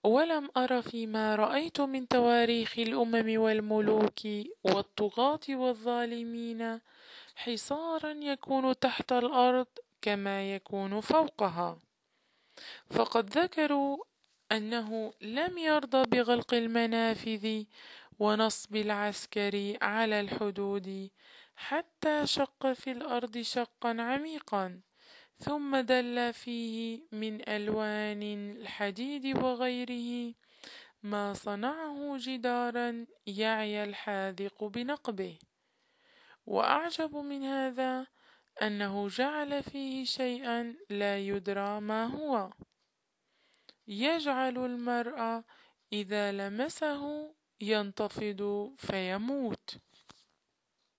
ولم أر فيما رأيت من تواريخ الأمم والملوك والطغاة والظالمين حصارا يكون تحت الأرض كما يكون فوقها، فقد ذكروا أنه لم يرضى بغلق المنافذ ونصب العسكر على الحدود حتى شق في الأرض شقا عميقا، ثم دل فيه من ألوان الحديد وغيره ما صنعه جدارا يعي الحاذق بنقبه. وأعجب من هذا أنه جعل فيه شيئا لا يدرى ما هو، يجعل المرء إذا لمسه ينتفض فيموت.